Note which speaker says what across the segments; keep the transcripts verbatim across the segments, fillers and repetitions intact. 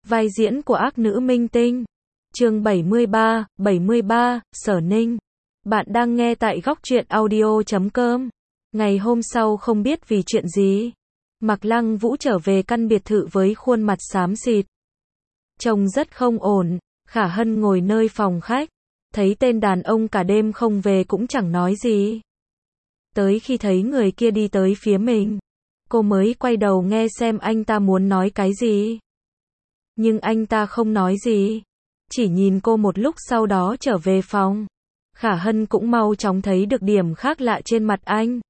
Speaker 1: Vai diễn của ác nữ minh tinh. Chương bảy mươi ba, bảy mươi ba, Sở Ninh. Bạn đang nghe tại góc truyện audio chấm com. Ngày hôm sau không biết vì chuyện gì, Mạc Lăng Vũ trở về căn biệt thự với khuôn mặt xám xịt. Trông rất không ổn. Khả Hân ngồi nơi phòng khách, thấy tên đàn ông cả đêm không về cũng chẳng nói gì. Tới khi thấy người kia đi tới phía mình, cô mới quay đầu nghe xem anh ta muốn nói cái gì. Nhưng anh ta không nói gì, chỉ nhìn cô một lúc sau đó trở về phòng. Khả Hân cũng mau chóng thấy được điểm khác lạ trên mặt anh.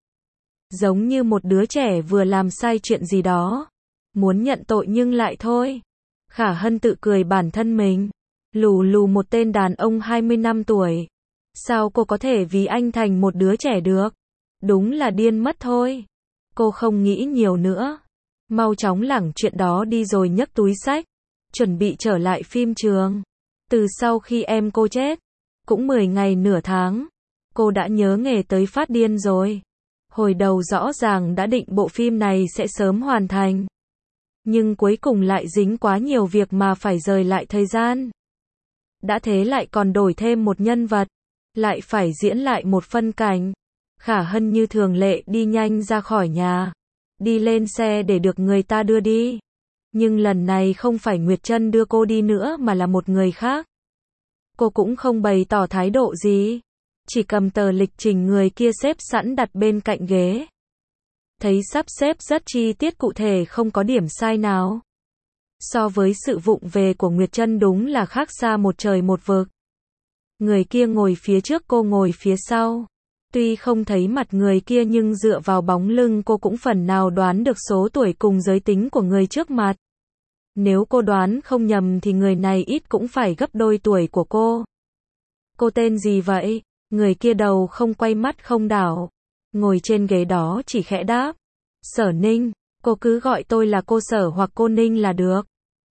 Speaker 1: Giống như một đứa trẻ vừa làm sai chuyện gì đó, muốn nhận tội nhưng lại thôi. Khả Hân tự cười bản thân mình. Lù lù một tên đàn ông hai mươi năm tuổi. Sao cô có thể vì anh thành một đứa trẻ được? Đúng là điên mất thôi. Cô không nghĩ nhiều nữa, mau chóng lảng chuyện đó đi rồi nhấc túi xách, chuẩn bị trở lại phim trường. Từ sau khi em cô chết, cũng mười ngày nửa tháng, cô đã nhớ nghề tới phát điên rồi. Hồi đầu rõ ràng đã định bộ phim này sẽ sớm hoàn thành, nhưng cuối cùng lại dính quá nhiều việc mà phải rời lại thời gian. Đã thế lại còn đổi thêm một nhân vật, lại phải diễn lại một phân cảnh. Khả Hân như thường lệ đi nhanh ra khỏi nhà, đi lên xe để được người ta đưa đi. Nhưng lần này không phải Nguyệt Trân đưa cô đi nữa mà là một người khác. Cô cũng không bày tỏ thái độ gì, chỉ cầm tờ lịch trình người kia xếp sẵn đặt bên cạnh ghế. Thấy sắp xếp rất chi tiết cụ thể, không có điểm sai nào. So với sự vụng về của Nguyệt Trân đúng là khác xa một trời một vực. Người kia ngồi phía trước, cô ngồi phía sau. Tuy không thấy mặt người kia nhưng dựa vào bóng lưng cô cũng phần nào đoán được số tuổi cùng giới tính của người trước mặt. Nếu cô đoán không nhầm thì người này ít cũng phải gấp đôi tuổi của cô. Cô tên gì vậy? Người kia đầu không quay, mắt không đảo, ngồi trên ghế đó chỉ khẽ đáp: Sở Ninh. Cô cứ gọi tôi là cô Sở hoặc cô Ninh là được.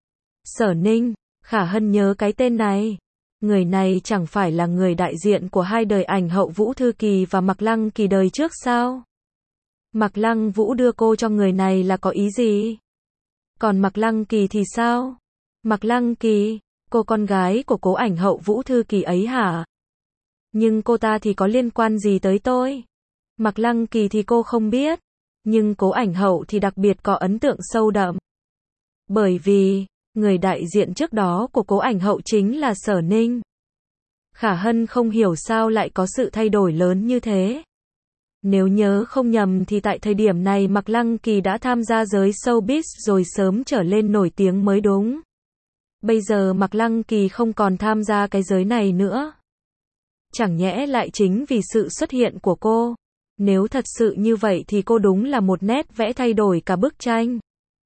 Speaker 1: Sở Ninh. Khả Hân nhớ cái tên này. Người này chẳng phải là người đại diện của hai đời ảnh hậu Vũ Thư Kỳ và Mạc Lăng Kỳ đời trước sao? Mạc Lăng Vũ đưa cô cho người này là có ý gì? Còn Mạc Lăng Kỳ thì sao? Mạc Lăng Kỳ, cô con gái của cố ảnh hậu Vũ Thư Kỳ ấy hả? Nhưng cô ta thì có liên quan gì tới tôi? Mạc Lăng Kỳ thì cô không biết, nhưng cố ảnh hậu thì đặc biệt có ấn tượng sâu đậm. Bởi vì người đại diện trước đó của cố ảnh hậu chính là Sở Ninh. Khả Hân không hiểu sao lại có sự thay đổi lớn như thế. Nếu nhớ không nhầm thì tại thời điểm này Mạc Lăng Kỳ đã tham gia giới showbiz rồi, sớm trở lên nổi tiếng mới đúng. Bây giờ Mạc Lăng Kỳ không còn tham gia cái giới này nữa. Chẳng nhẽ lại chính vì sự xuất hiện của cô? Nếu thật sự như vậy thì cô đúng là một nét vẽ thay đổi cả bức tranh.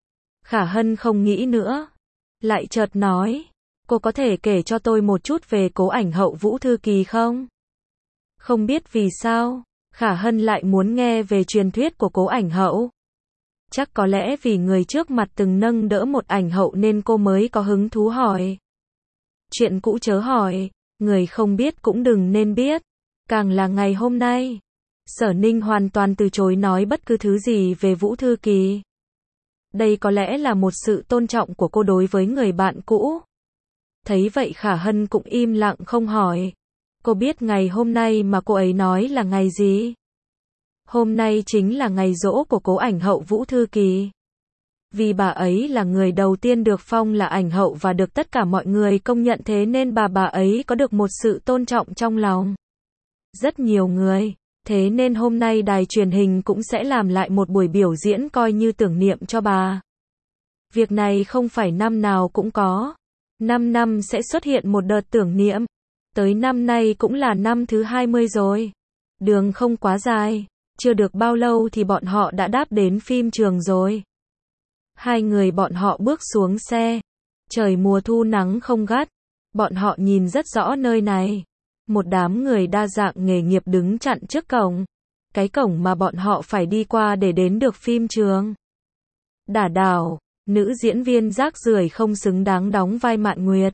Speaker 1: Khả Hân không nghĩ nữa, lại chợt nói: Cô có thể kể cho tôi một chút về cố ảnh hậu Vũ Thư Kỳ không? Không biết vì sao, Khả Hân lại muốn nghe về truyền thuyết của cố ảnh hậu. Chắc có lẽ vì người trước mặt từng nâng đỡ một ảnh hậu nên cô mới có hứng thú hỏi. Chuyện cũ chớ hỏi, người không biết cũng đừng nên biết. Càng là ngày hôm nay, Sở Ninh hoàn toàn từ chối nói bất cứ thứ gì về Vũ Thư Kỳ. Đây có lẽ là một sự tôn trọng của cô đối với người bạn cũ. Thấy vậy Khả Hân cũng im lặng không hỏi. Cô biết ngày hôm nay mà cô ấy nói là ngày gì? Hôm nay chính là ngày giỗ của cố ảnh hậu Vũ Thư Kỳ. Vì bà ấy là người đầu tiên được phong là ảnh hậu và được tất cả mọi người công nhận, thế nên bà bà ấy có được một sự tôn trọng trong lòng rất nhiều người. Thế nên hôm nay đài truyền hình cũng sẽ làm lại một buổi biểu diễn coi như tưởng niệm cho bà. Việc này không phải năm nào cũng có. Năm năm sẽ xuất hiện một đợt tưởng niệm. Tới năm nay cũng là năm thứ hai mươi rồi. Đường không quá dài. Chưa được bao lâu thì bọn họ đã đáp đến phim trường rồi. Hai người bọn họ bước xuống xe. Trời mùa thu nắng không gắt. Bọn họ nhìn rất rõ nơi này. Một đám người đa dạng nghề nghiệp đứng chặn trước cổng. Cái cổng mà bọn họ phải đi qua để đến được phim trường. Đả đảo, nữ diễn viên rác rưởi không xứng đáng đóng vai Mạn Nguyệt.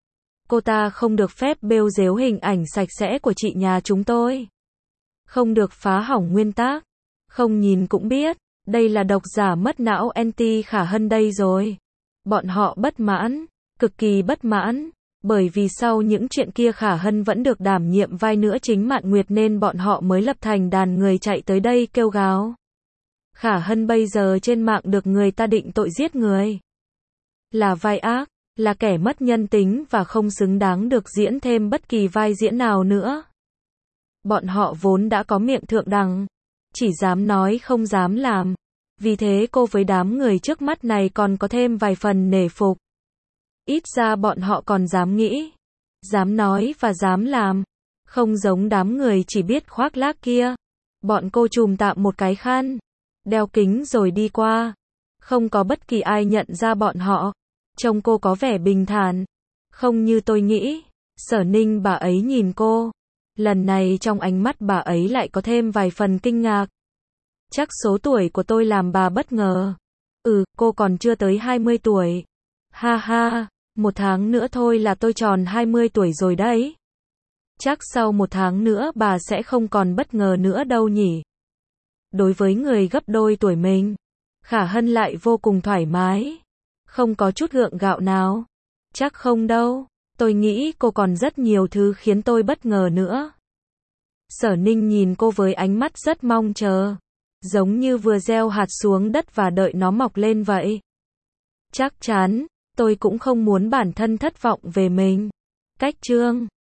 Speaker 1: Cô ta không được phép bêu dếu hình ảnh sạch sẽ của chị nhà chúng tôi. Không được phá hỏng nguyên tắc. Không nhìn cũng biết, đây là độc giả mất não anti Khả Hân đây rồi. Bọn họ bất mãn, cực kỳ bất mãn. Bởi vì sau những chuyện kia Khả Hân vẫn được đảm nhiệm vai nữ chính Mạn Nguyệt nên bọn họ mới lập thành đàn người chạy tới đây kêu gào. Khả Hân bây giờ trên mạng được người ta định tội giết người. Là vai ác, là kẻ mất nhân tính và không xứng đáng được diễn thêm bất kỳ vai diễn nào nữa. Bọn họ vốn đã có miệng thượng đẳng, chỉ dám nói không dám làm. Vì thế cô với đám người trước mắt này còn có thêm vài phần nể phục. Ít ra bọn họ còn dám nghĩ, dám nói và dám làm. Không giống đám người chỉ biết khoác lác kia. Bọn cô chùm tạm một cái khăn, đeo kính rồi đi qua. Không có bất kỳ ai nhận ra bọn họ. Trông cô có vẻ bình thản. Không như tôi nghĩ. Sở Ninh bà ấy nhìn cô. Lần này trong ánh mắt bà ấy lại có thêm vài phần kinh ngạc. Chắc số tuổi của tôi làm bà bất ngờ. Ừ, cô còn chưa tới hai mươi tuổi. Ha ha, một tháng nữa thôi là tôi tròn hai mươi tuổi rồi đấy. Chắc sau một tháng nữa bà sẽ không còn bất ngờ nữa đâu nhỉ. Đối với người gấp đôi tuổi mình, Khả Hân lại vô cùng thoải mái. Không có chút gượng gạo nào. Chắc không đâu, tôi nghĩ cô còn rất nhiều thứ khiến tôi bất ngờ nữa. Sở Ninh nhìn cô với ánh mắt rất mong chờ. Giống như vừa gieo hạt xuống đất và đợi nó mọc lên vậy. Chắc chắn, tôi cũng không muốn bản thân thất vọng về mình. Cách chương